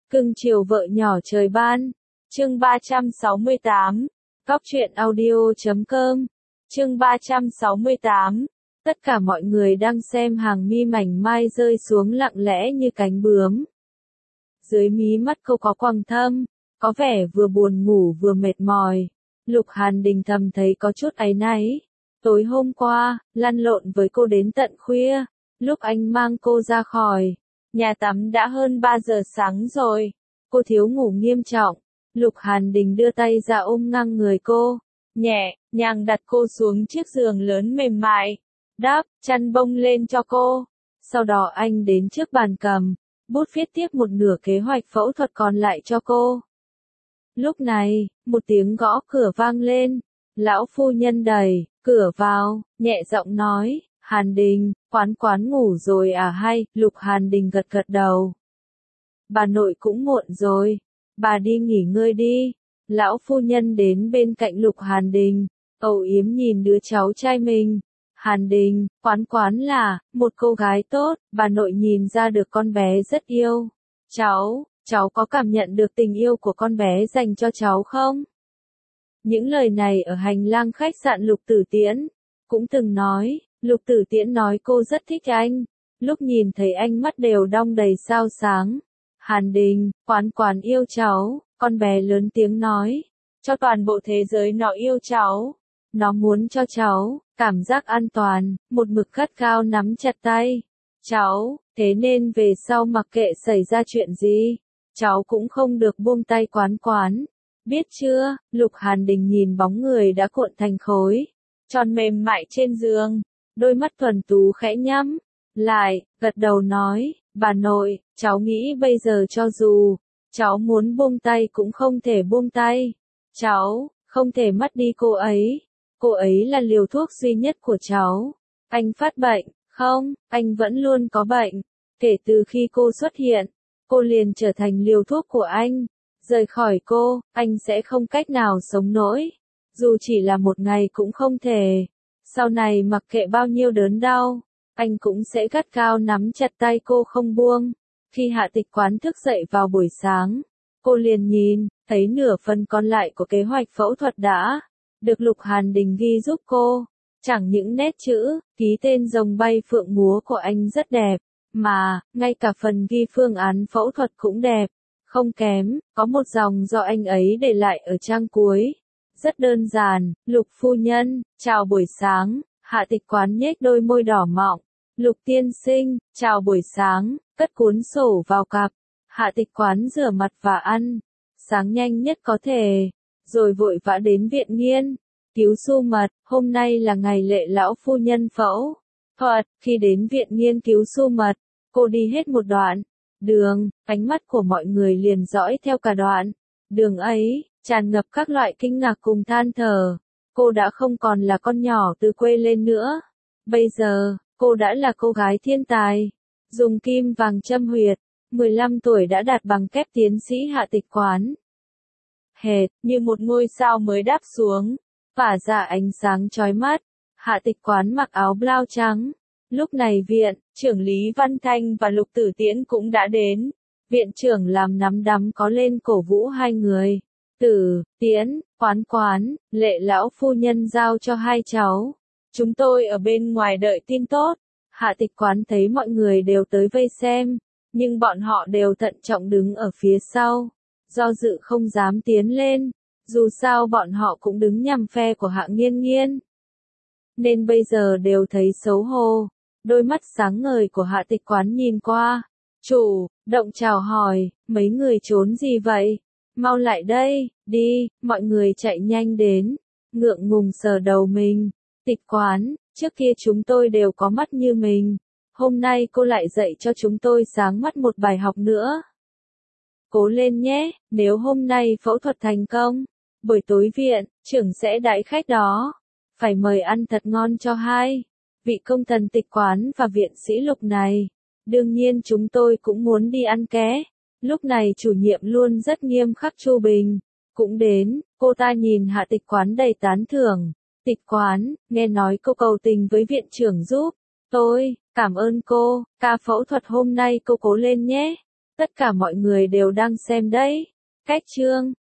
Cưng chiều vợ nhỏ trời ban. Chương 368. Góc truyện audio.com. Chương 368. Tất cả mọi người đang xem hàng mi mảnh mai rơi xuống lặng lẽ như cánh bướm. Dưới mí mắt cô có quầng thâm, có vẻ vừa buồn ngủ vừa mệt mỏi. Lục Hàn Đình thầm thấy có chút áy náy. Tối hôm qua, lăn lộn với cô đến tận khuya. Lúc anh mang cô ra khỏi nhà tắm đã hơn 3 giờ sáng rồi. Cô thiếu ngủ nghiêm trọng. Lục Hàn Đình đưa tay ra ôm ngang người cô, nhẹ nhàng đặt cô xuống chiếc giường lớn mềm mại, đắp chăn bông lên cho cô. Sau đó anh đến trước bàn cầm, bút viết tiếp một nửa kế hoạch phẫu thuật còn lại cho cô. Lúc này, một tiếng gõ cửa vang lên. Lão phu nhân đẩy cửa vào, nhẹ giọng nói, Hàn Đình, quán ngủ rồi à hay? Lục Hàn Đình gật gật đầu. Bà nội cũng muộn rồi, bà đi nghỉ ngơi đi. Lão phu nhân đến bên cạnh Lục Hàn Đình, âu yếm nhìn đứa cháu trai mình. Hàn Đình, quán là một cô gái tốt, bà nội nhìn ra được con bé rất yêu cháu có cảm nhận được tình yêu của con bé dành cho cháu không? Những lời này ở hành lang khách sạn Lục Tử Tiễn cũng từng nói. Lục Tử Tiễn nói cô rất thích anh, lúc nhìn thấy anh mắt đều đong đầy sao sáng. Hàn Đình, quán yêu cháu, con bé lớn tiếng nói, cho toàn bộ thế giới nó yêu cháu, nó muốn cho cháu cảm giác an toàn, một mực gắt gao nắm chặt tay cháu, thế nên về sau mặc kệ xảy ra chuyện gì, cháu cũng không được buông tay quán, biết chưa? Lục Hàn Đình nhìn bóng người đã cuộn thành khối tròn mềm mại trên giường, đôi mắt thuần tú khẽ nhắm lại, gật đầu nói, bà nội, cháu nghĩ bây giờ cho dù cháu muốn buông tay cũng không thể buông tay. Cháu không thể mất đi cô ấy là liều thuốc duy nhất của cháu. Anh phát bệnh, không, anh vẫn luôn có bệnh. Kể từ khi cô xuất hiện, cô liền trở thành liều thuốc của anh. Rời khỏi cô, anh sẽ không cách nào sống nổi. Dù chỉ là một ngày cũng không thể. Sau này mặc kệ bao nhiêu đớn đau, anh cũng sẽ gắt gao nắm chặt tay cô không buông. Khi Hạ Tịch Quán thức dậy vào buổi sáng, cô liền nhìn, thấy nửa phần còn lại của kế hoạch phẫu thuật đã được Lục Hàn Đình ghi giúp cô. Chẳng những nét chữ, ký tên rồng bay phượng múa của anh rất đẹp, mà, ngay cả phần ghi phương án phẫu thuật cũng đẹp. Không kém, có một dòng do anh ấy để lại ở trang cuối. Rất đơn giản, Lục phu nhân, chào buổi sáng. Hạ Tịch Quán nhếch đôi môi đỏ mọng. Lục tiên sinh, chào buổi sáng, cất cuốn sổ vào cặp. Hạ Tịch Quán rửa mặt và ăn sáng nhanh nhất có thể, rồi vội vã đến viện nghiên cứu su mật. Hôm nay là ngày lệ lão phu nhân phẫu thuật. Khi đến viện nghiên cứu su mật, cô đi hết một đoạn đường, ánh mắt của mọi người liền dõi theo cả đoạn đường ấy, tràn ngập các loại kinh ngạc cùng than thở. Cô đã không còn là con nhỏ từ quê lên nữa. Bây giờ, cô đã là cô gái thiên tài, dùng kim vàng châm huyệt, 15 tuổi đã đạt bằng kép tiến sĩ. Hạ Tịch Quán hệt như một ngôi sao mới đáp xuống, tỏa ra ánh sáng chói mắt. Hạ Tịch Quán mặc áo blau trắng. Lúc này viện trưởng Lý Văn Thanh và Lục Tử Tiễn cũng đã đến. Viện trưởng làm nắm đấm có lên cổ vũ hai người. Tử Tiễn, Quán, lệ lão phu nhân giao cho hai cháu. Chúng tôi ở bên ngoài đợi tin tốt. Hạ Tịch Quán thấy mọi người đều tới vây xem, nhưng bọn họ đều thận trọng đứng ở phía sau, do dự không dám tiến lên. Dù sao bọn họ cũng đứng nhằm phe của Hạ Nghiên Nghiên, nên bây giờ đều thấy xấu hổ. Đôi mắt sáng ngời của Hạ Tịch Quán nhìn qua, chủ động chào hỏi, mấy người trốn gì vậy? Mau lại đây, đi. Mọi người chạy nhanh đến, ngượng ngùng sờ đầu mình. Tịch Quán, trước kia chúng tôi đều có mắt như mình, hôm nay cô lại dạy cho chúng tôi sáng mắt một bài học nữa. Cố lên nhé, nếu hôm nay phẫu thuật thành công, buổi tối viện trưởng sẽ đãi khách đó, phải mời ăn thật ngon cho hai vị công thần Tịch Quán và viện sĩ Lục này. Đương nhiên chúng tôi cũng muốn đi ăn ké. Lúc này chủ nhiệm luôn rất nghiêm khắc Chu Bình cũng đến. Cô ta nhìn Hạ Tịch Quán đầy tán thưởng. Tịch Quán, nghe nói cô cầu tình với viện trưởng giúp tôi, cảm ơn cô. Ca phẫu thuật hôm nay cô cố lên nhé. Tất cả mọi người đều đang xem đấy. Cách chương